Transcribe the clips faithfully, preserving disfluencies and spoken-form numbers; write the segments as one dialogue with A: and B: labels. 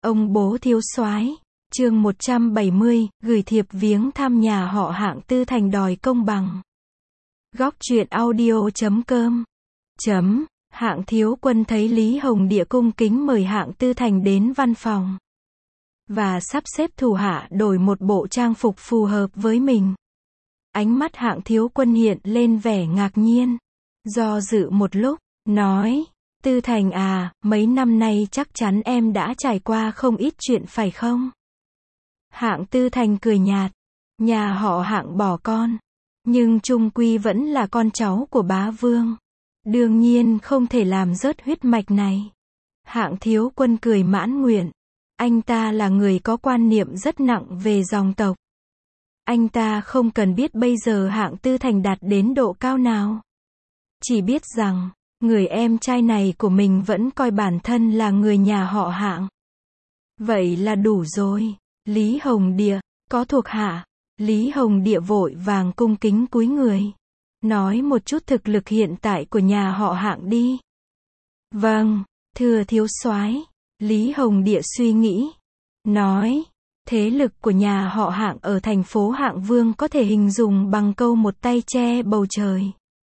A: Ông bố thiếu soái. Chương một trăm bảy mươi, gửi thiệp viếng thăm nhà họ Hạng Tư Thành đòi công bằng. Góc truyện audio chấm com. Chấm, Hạng Thiếu Quân thấy Lý Hồng Địa cung kính mời Hạng Tư Thành đến văn phòng. Và sắp xếp thủ hạ đổi một bộ trang phục phù hợp với mình. Ánh mắt Hạng Thiếu Quân hiện lên vẻ ngạc nhiên. Do dự một lúc, nói, Tư Thành à, mấy năm nay chắc chắn em đã trải qua không ít chuyện phải không? Hạng Tư Thành cười nhạt, nhà họ Hạng bỏ con, nhưng chung quy vẫn là con cháu của bá vương. Đương nhiên không thể làm rớt huyết mạch này. Hạng Thiếu Quân cười mãn nguyện. Anh ta là người có quan niệm rất nặng về dòng tộc. Anh ta không cần biết bây giờ Hạng Tư Thành đạt đến độ cao nào. Chỉ biết rằng, người em trai này của mình vẫn coi bản thân là người nhà họ Hạng. Vậy là đủ rồi. Lý Hồng Địa, có thuộc hạ. Lý Hồng Địa vội vàng cung kính cúi người. Nói một chút thực lực hiện tại của nhà họ Hạng đi. Vâng, thưa thiếu soái. Lý Hồng Địa suy nghĩ. Nói, thế lực của nhà họ Hạng ở thành phố Hạng Vương có thể hình dung bằng câu một tay che bầu trời.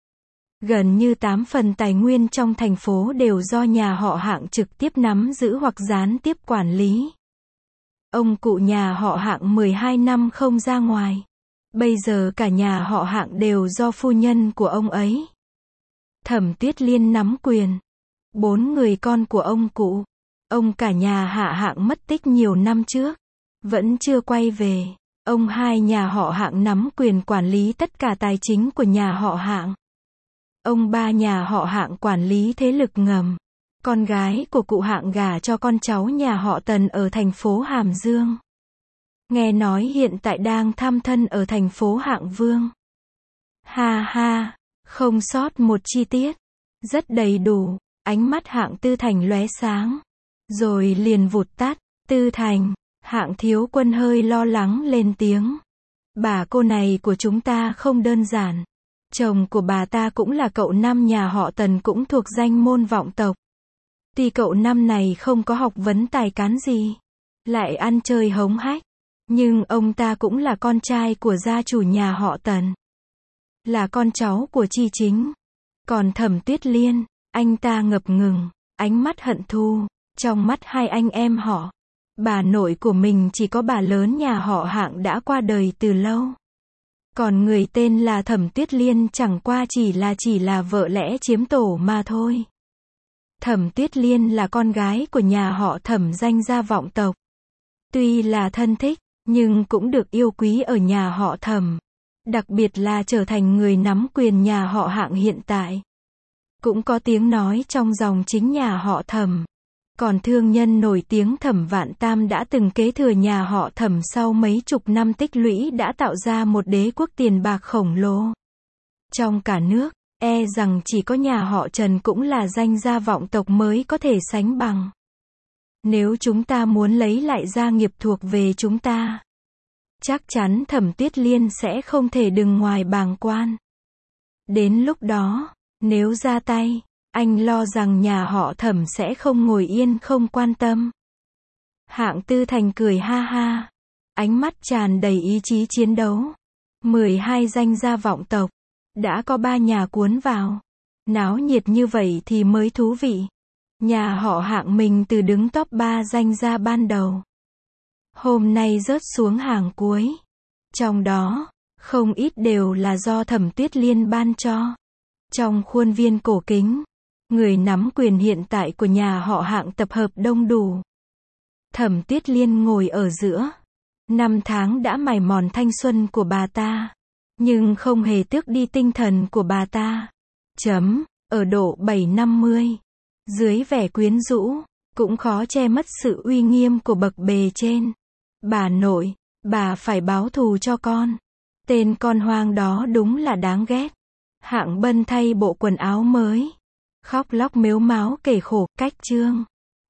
A: Gần như tám phần tài nguyên trong thành phố đều do nhà họ Hạng trực tiếp nắm giữ hoặc gián tiếp quản lý. Ông cụ nhà họ Hạng mười hai năm không ra ngoài. Bây giờ cả nhà họ Hạng đều do phu nhân của ông ấy. Thẩm Tuyết Liên nắm quyền. Bốn người con của ông cụ. Ông cả nhà hạ Hạng mất tích nhiều năm trước. Vẫn chưa quay về. Ông hai nhà họ Hạng nắm quyền quản lý tất cả tài chính của nhà họ Hạng. Ông ba nhà họ Hạng quản lý thế lực ngầm. Con gái của cụ Hạng gả cho con cháu nhà họ Tần ở thành phố Hàm Dương. Nghe nói hiện tại đang thăm thân ở thành phố Hạng Vương. Ha ha, không sót một chi tiết. Rất đầy đủ. Ánh mắt Hạng Tư Thành lóe sáng. Rồi liền vụt tắt. Tư Thành, Hạng Thiếu Quân hơi lo lắng lên tiếng. Bà cô này của chúng ta không đơn giản. Chồng của bà ta cũng là cậu năm nhà họ Tần cũng thuộc danh môn vọng tộc. Tuy cậu năm này không có học vấn tài cán gì, lại ăn chơi hống hách, nhưng ông ta cũng là con trai của gia chủ nhà họ Tần. Là con cháu của Chi Chính. Còn Thẩm Tuyết Liên, anh ta ngập ngừng, ánh mắt hận thù, trong mắt hai anh em họ. Bà nội của mình chỉ có bà lớn nhà họ Hạng đã qua đời từ lâu. Còn người tên là Thẩm Tuyết Liên chẳng qua chỉ là chỉ là vợ lẽ chiếm tổ mà thôi. Thẩm Tuyết Liên là con gái của nhà họ Thẩm danh gia vọng tộc. Tuy là thân thích, nhưng cũng được yêu quý ở nhà họ Thẩm. Đặc biệt là trở thành người nắm quyền nhà họ Hạng hiện tại. Cũng có tiếng nói trong dòng chính nhà họ Thẩm. Còn thương nhân nổi tiếng Thẩm Vạn Tam đã từng kế thừa nhà họ Thẩm sau mấy chục năm tích lũy đã tạo ra một đế quốc tiền bạc khổng lồ. Trong cả nước, e rằng chỉ có nhà họ Trần cũng là danh gia vọng tộc mới có thể sánh bằng. Nếu chúng ta muốn lấy lại gia nghiệp thuộc về chúng ta, chắc chắn Thẩm Tuyết Liên sẽ không thể đứng ngoài bàng quan. Đến lúc đó, nếu ra tay, anh lo rằng nhà họ Thẩm sẽ không ngồi yên không quan tâm. Hạng Tư Thành cười ha ha. Ánh mắt tràn đầy ý chí chiến đấu. mười hai danh gia vọng tộc. Đã có ba nhà cuốn vào. Náo nhiệt như vậy thì mới thú vị. Nhà họ Hạng mình từ đứng top ba danh gia ban đầu. Hôm nay rớt xuống hàng cuối. Trong đó, không ít đều là do Thẩm Tuyết Liên ban cho. Trong khuôn viên cổ kính, người nắm quyền hiện tại của nhà họ Hạng tập hợp đông đủ. Thẩm Tuyết Liên ngồi ở giữa. Năm tháng đã mài mòn thanh xuân của bà ta. Nhưng không hề tước đi tinh thần của bà ta. Chấm, ở độ bảy năm mươi. Dưới vẻ quyến rũ, cũng khó che mất sự uy nghiêm của bậc bề trên. Bà nội, bà phải báo thù cho con. Tên con hoang đó đúng là đáng ghét. Hạng Bân thay bộ quần áo mới. Khóc lóc mếu máo kể khổ, cách chương.